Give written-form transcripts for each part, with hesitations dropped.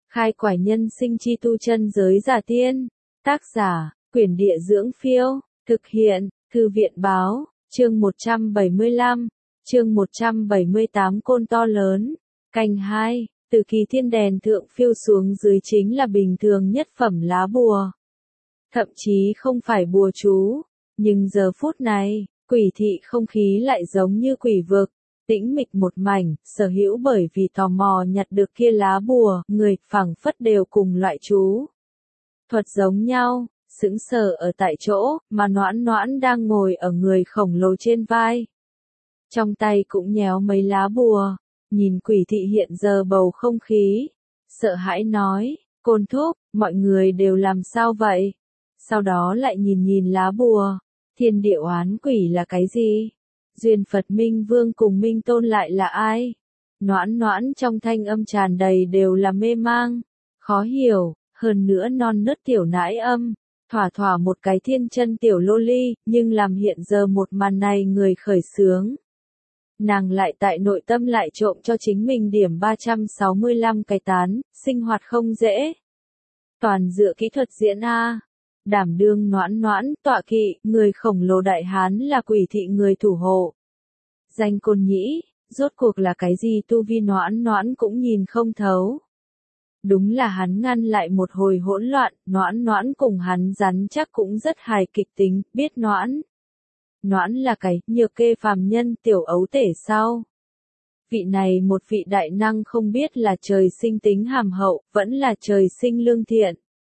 Khai quải nhân sinh chi tu chân giới giả tiên. Tác giả, Quyển Địa Dưỡng Phiêu. Thực hiện, Thư viện Báo. Chương 175. Chương 178 Côn to lớn. Canh 2. Từ kỳ thiên đèn thượng phiêu xuống dưới chính là bình thường nhất phẩm lá bùa. Thậm chí không phải bùa chú. Nhưng giờ phút này, quỷ thị không khí lại giống như quỷ vực. Tĩnh mịch một mảnh, sở hữu bởi vì tò mò nhặt được kia lá bùa, người phảng phất đều cùng loại chú thuật giống nhau, sững sờ ở tại chỗ, mà Noãn Noãn đang ngồi ở người khổng lồ trên vai. Trong tay cũng nhéo mấy lá bùa, nhìn quỷ thị hiện giờ bầu không khí, sợ hãi nói, Côn thúc, mọi người đều làm sao vậy? Sau đó lại nhìn lá bùa, thiên địa oán quỷ là cái gì? Duyên Phật Minh Vương cùng Minh Tôn lại là ai? Noãn Noãn trong thanh âm tràn đầy đều là mê mang, khó hiểu, hơn nữa non nớt tiểu nãi âm, thỏa một cái thiên chân tiểu lô ly, nhưng làm hiện giờ một màn này người khởi xướng. Nàng lại tại nội tâm lại trộm cho chính mình điểm 365 cái tán, sinh hoạt không dễ. Toàn dựa kỹ thuật diễn A. Đảm đương Noãn Noãn, tọa kỵ, người khổng lồ đại hán là quỷ thị người thủ hộ. Danh Côn Nhĩ, rốt cuộc là cái gì tu vi Noãn Noãn cũng nhìn không thấu. Đúng là hắn ngăn lại một hồi hỗn loạn, Noãn Noãn cùng hắn rắn chắc cũng rất hài kịch tính, biết Noãn. Noãn là cái nhược kê phàm nhân tiểu ấu tể sao? Vị này một vị đại năng không biết là trời sinh tính hàm hậu, vẫn là trời sinh lương thiện.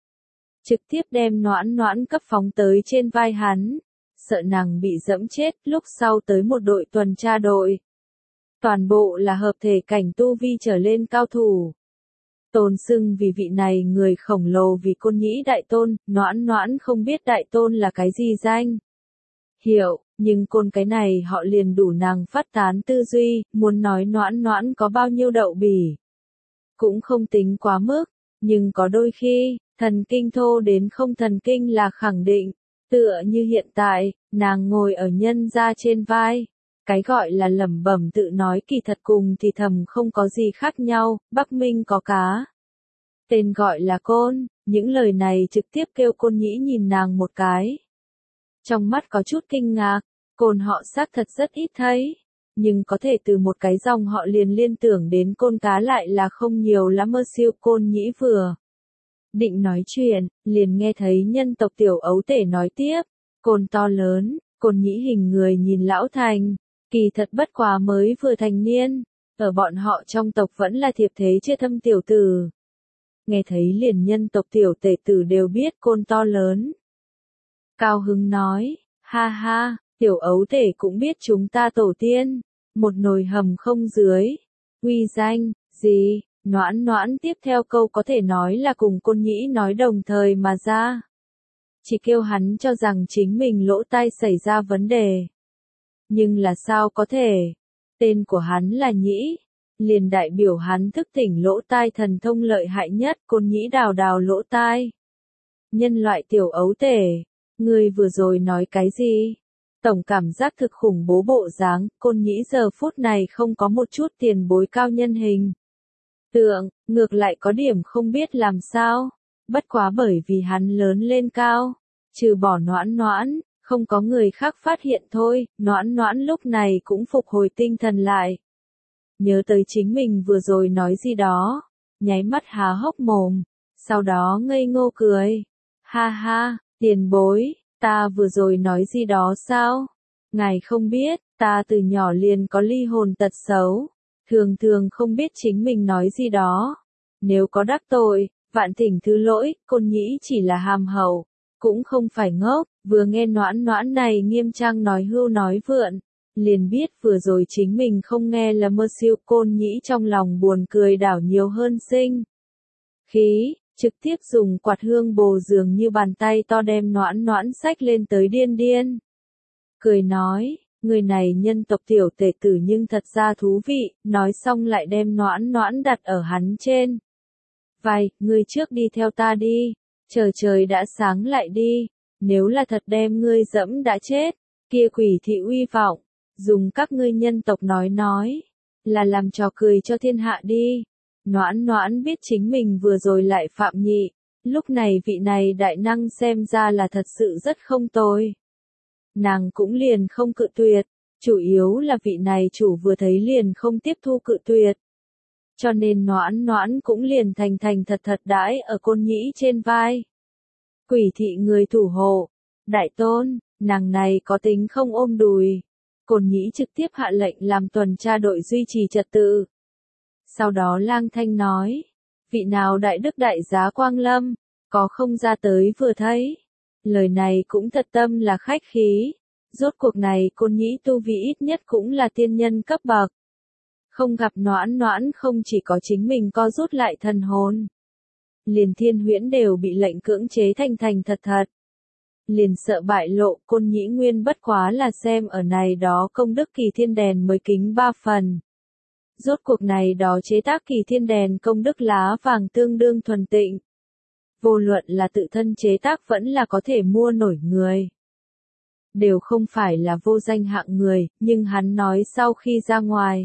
Trực tiếp đem Noãn Noãn cấp phóng tới trên vai hắn, sợ nàng bị dẫm chết, lúc sau tới một đội tuần tra đội. Toàn bộ là hợp thể cảnh tu vi trở lên cao thủ. Tôn xưng vì vị này người khổng lồ vì Côn Nhĩ đại tôn, Noãn Noãn không biết đại tôn là cái gì danh hiệu, nhưng côn cái này họ liền đủ nàng phát tán tư duy, muốn nói Noãn Noãn có bao nhiêu đậu bỉ. Cũng không tính quá mức, nhưng có đôi khi, thần kinh thô đến không thần kinh là khẳng định, tựa như hiện tại, nàng ngồi ở nhân gia trên vai. Cái gọi là lẩm bẩm tự nói kỳ thật cùng thì thầm không có gì khác nhau, Bắc Minh có cá. Tên gọi là Côn, những lời này trực tiếp kêu Côn Nhĩ nhìn nàng một cái. Trong mắt có chút kinh ngạc, Côn họ xác thật rất ít thấy, nhưng có thể từ một cái dòng họ liền liên tưởng đến Côn cá lại là không nhiều lắm mơ siêu. Côn Nhĩ vừa định nói chuyện, liền nghe thấy nhân tộc tiểu ấu tể nói tiếp, Côn to lớn, Côn Nhĩ hình người nhìn lão thành, kỳ thật bất quá mới vừa thành niên, ở bọn họ trong tộc vẫn là thiệp thế chưa thâm tiểu tử. Nghe thấy liền nhân tộc tiểu tể tử đều biết Côn to lớn. Cao hứng nói, ha ha, tiểu ấu tể cũng biết chúng ta tổ tiên, một nồi hầm không dưới, uy danh, gì, Noãn Noãn tiếp theo câu có thể nói là cùng Côn Nhĩ nói đồng thời mà ra. Chỉ kêu hắn cho rằng chính mình lỗ tai xảy ra vấn đề. Nhưng là sao có thể? Tên của hắn là Nhĩ, liền đại biểu hắn thức tỉnh lỗ tai thần thông lợi hại nhất. Côn Nhĩ đào đào lỗ tai. Nhân loại tiểu ấu tể, ngươi vừa rồi nói cái gì? Tổng cảm giác thực khủng bố bộ dáng, Côn Nhĩ giờ phút này không có một chút tiền bối cao nhân hình tượng, ngược lại có điểm không biết làm sao. Bất quá bởi vì hắn lớn lên cao, trừ bỏ Noãn Noãn, không có người khác phát hiện thôi. Noãn Noãn lúc này cũng phục hồi tinh thần lại. Nhớ tới chính mình vừa rồi nói gì đó, nháy mắt há hốc mồm, sau đó ngây ngô cười. Ha ha, tiền bối, ta vừa rồi nói gì đó sao? Ngài không biết, ta từ nhỏ liền có ly hồn tật xấu, thường không biết chính mình nói gì đó. Nếu có đắc tội, vạn thỉnh thứ lỗi. Côn Nhĩ chỉ là hàm hậu, cũng không phải ngốc, vừa nghe Noãn Noãn này nghiêm trang nói hưu nói vượn, liền biết vừa rồi chính mình không nghe là mơ siêu. Côn Nhĩ trong lòng buồn cười đảo nhiều hơn sinh khí, trực tiếp dùng quạt hương bồ dường như bàn tay to đem Noãn Noãn xách lên tới điên điên. Cười nói, người này nhân tộc tiểu tể tử nhưng thật ra thú vị, nói xong lại đem Noãn Noãn đặt ở hắn trên vai, ngươi trước đi theo ta đi, trời đã sáng lại đi, nếu là thật đem ngươi dẫm đã chết, kia quỷ thị uy vọng, dùng các ngươi nhân tộc nói, là làm trò cười cho thiên hạ đi. Noãn Noãn biết chính mình vừa rồi lại phạm nhị, lúc này vị này đại năng xem ra là thật sự rất không tồi. Nàng cũng liền không cự tuyệt, chủ yếu là vị này chủ vừa thấy liền không tiếp thu cự tuyệt. Cho nên Noãn Noãn cũng liền thành thành thật thật đãi ở Côn Nhĩ trên vai. Quỷ thị người thủ hộ, đại tôn, nàng này có tính không ôm đùi. Côn Nhĩ trực tiếp hạ lệnh làm tuần tra đội duy trì trật tự. Sau đó lang thanh nói, vị nào đại đức đại giá quang lâm, có không ra tới vừa thấy. Lời này cũng thật tâm là khách khí, rốt cuộc này Côn Nhĩ tu vi ít nhất cũng là tiên nhân cấp bậc. Không gặp Noãn Noãn không chỉ có chính mình co rút lại thần hồn. Liền Thiên Huyễn đều bị lệnh cưỡng chế thành thành thật thật. Liền sợ bại lộ, Côn Nhĩ nguyên bất quá là xem ở này đó công đức kỳ thiên đèn mới kính 3 phần. Rốt cuộc này đó chế tác kỳ thiên đèn công đức lá vàng tương đương thuần tịnh. Vô luận là tự thân chế tác vẫn là có thể mua nổi người. Đều không phải là vô danh hạng người, nhưng hắn nói sau khi ra ngoài.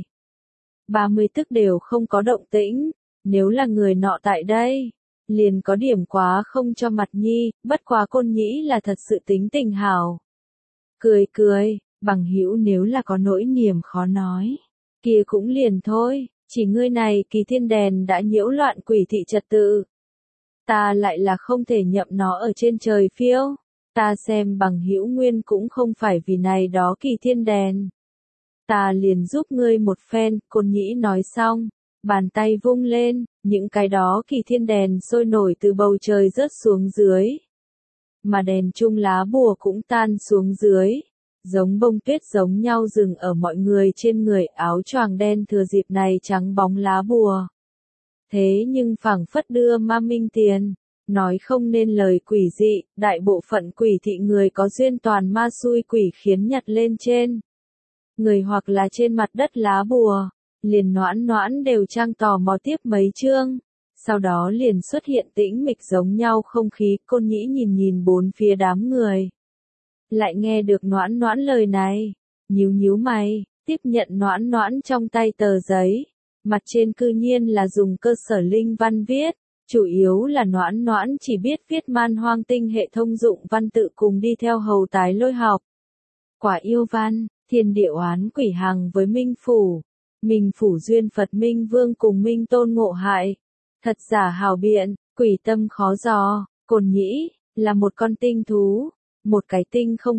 30 tức đều không có động tĩnh, nếu là người nọ tại đây, liền có điểm quá không cho mặt nhi, bất quá Côn Nhĩ là thật sự tính tình hảo. Cười cười, bằng hữu nếu là có nỗi niềm khó nói, kia cũng liền thôi, chỉ ngươi này kỳ thiên đèn đã nhiễu loạn quỷ thị trật tự. Ta lại là không thể nhậm nó ở trên trời phiêu, ta xem bằng hữu nguyên cũng không phải vì này đó kỳ thiên đèn. Ta liền giúp ngươi một phen, Côn Nhĩ nói xong, bàn tay vung lên, những cái đó kỳ thiên đèn sôi nổi từ bầu trời rớt xuống dưới. Mà đèn chung lá bùa cũng tan xuống dưới, giống bông tuyết giống nhau dừng ở mọi người trên người, áo choàng đen thừa dịp này trắng bóng lá bùa. Thế nhưng phảng phất đưa ma minh tiền, nói không nên lời quỷ dị, đại bộ phận quỷ thị người có duyên toàn ma xui quỷ khiến nhặt lên trên người hoặc là trên mặt đất lá bùa, liền Noãn Noãn đều trang tò mò tiếp mấy chương, sau đó liền xuất hiện tĩnh mịch giống nhau không khí. Côn Nhĩ nhìn nhìn bốn phía đám người, lại nghe được Noãn Noãn lời này, nhíu nhíu mày, tiếp nhận Noãn Noãn trong tay tờ giấy, mặt trên cư nhiên là dùng cơ sở linh văn viết, chủ yếu là Noãn Noãn chỉ biết viết Man Hoang Tinh hệ thông dụng văn tự cùng đi theo hầu tái lôi học. Quả yêu văn, thiên địa oán quỷ hằng với Minh Phủ, Minh Phủ duyên Phật Minh Vương cùng Minh Tôn ngộ hại, thật giả hào biện, quỷ tâm khó dò. Côn Nhĩ là một con tinh thú, một cái tinh không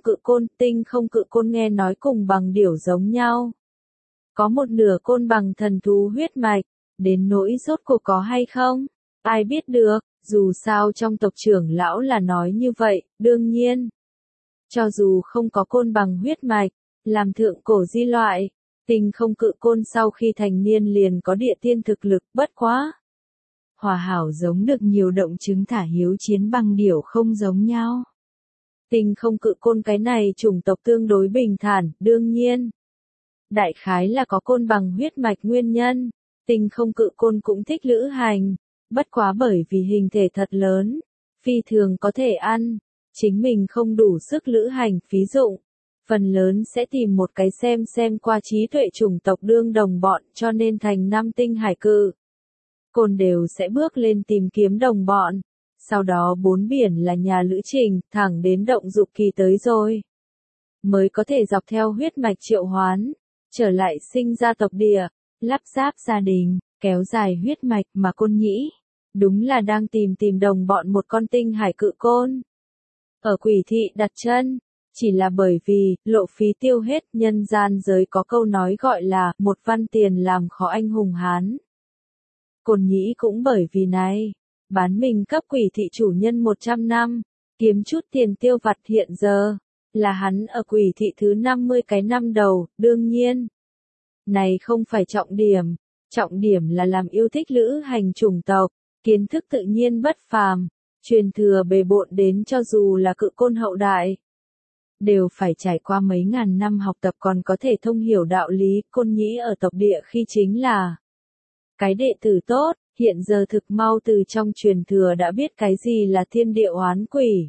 cự côn nghe nói cùng bằng điểu giống nhau. Có một nửa côn bằng thần thú huyết mạch, đến nỗi rốt cuộc có hay không, ai biết được, dù sao trong tộc trưởng lão là nói như vậy, đương nhiên. Cho dù không có côn bằng huyết mạch, làm thượng cổ di loại, tinh không cự côn sau khi thành niên liền có địa tiên thực lực, bất quá. Hòa hảo giống được nhiều động chứng thả hiếu chiến bằng điểu không giống nhau. Tinh không cự côn cái này chủng tộc tương đối bình thản, đương nhiên. Đại khái là có côn bằng huyết mạch nguyên nhân, tinh không cự côn cũng thích lữ hành, bất quá bởi vì hình thể thật lớn, phi thường có thể ăn, chính mình không đủ sức lữ hành phí dụng. Phần lớn sẽ tìm một cái xem qua trí tuệ chủng tộc đương đồng bọn, cho nên thành năm tinh hải cự côn đều sẽ bước lên tìm kiếm đồng bọn. Sau đó 4 biển là nhà lữ trình, thẳng đến động dục kỳ tới rồi. Mới có thể dọc theo huyết mạch triệu hoán, trở lại sinh ra tộc địa, lắp ráp gia đình, kéo dài huyết mạch. Mà Côn Nhĩ đúng là đang tìm đồng bọn một con tinh hải cự côn. Ở quỷ thị đặt chân, chỉ là bởi vì, lộ phí tiêu hết, nhân gian giới có câu nói gọi là, một văn tiền làm khó anh hùng hán. Côn Nhĩ cũng bởi vì này, bán mình cấp quỷ thị chủ nhân 100 năm, kiếm chút tiền tiêu vặt. Hiện giờ, là hắn ở quỷ thị thứ 50 cái năm đầu, đương nhiên. Này không phải trọng điểm là làm yêu thích lữ hành chủng tộc, kiến thức tự nhiên bất phàm, truyền thừa bề bộn đến cho dù là cự côn hậu đại. Đều phải trải qua mấy ngàn năm học tập còn có thể thông hiểu đạo lý. Côn Nhĩ ở tộc địa khi chính là cái đệ tử tốt, hiện giờ thực mau từ trong truyền thừa đã biết cái gì là thiên địa oán quỷ.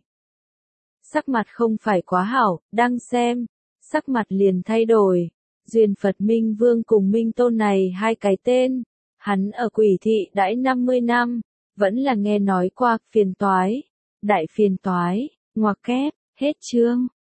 Sắc mặt không phải quá hảo, đang xem, sắc mặt liền thay đổi. Duyên Phật Minh Vương cùng Minh Tôn này hai cái tên, Hắn ở Quỷ thị đãi 50 năm, vẫn là nghe nói qua phiền toái, đại phiền toái, ngoặc kép, hết chương.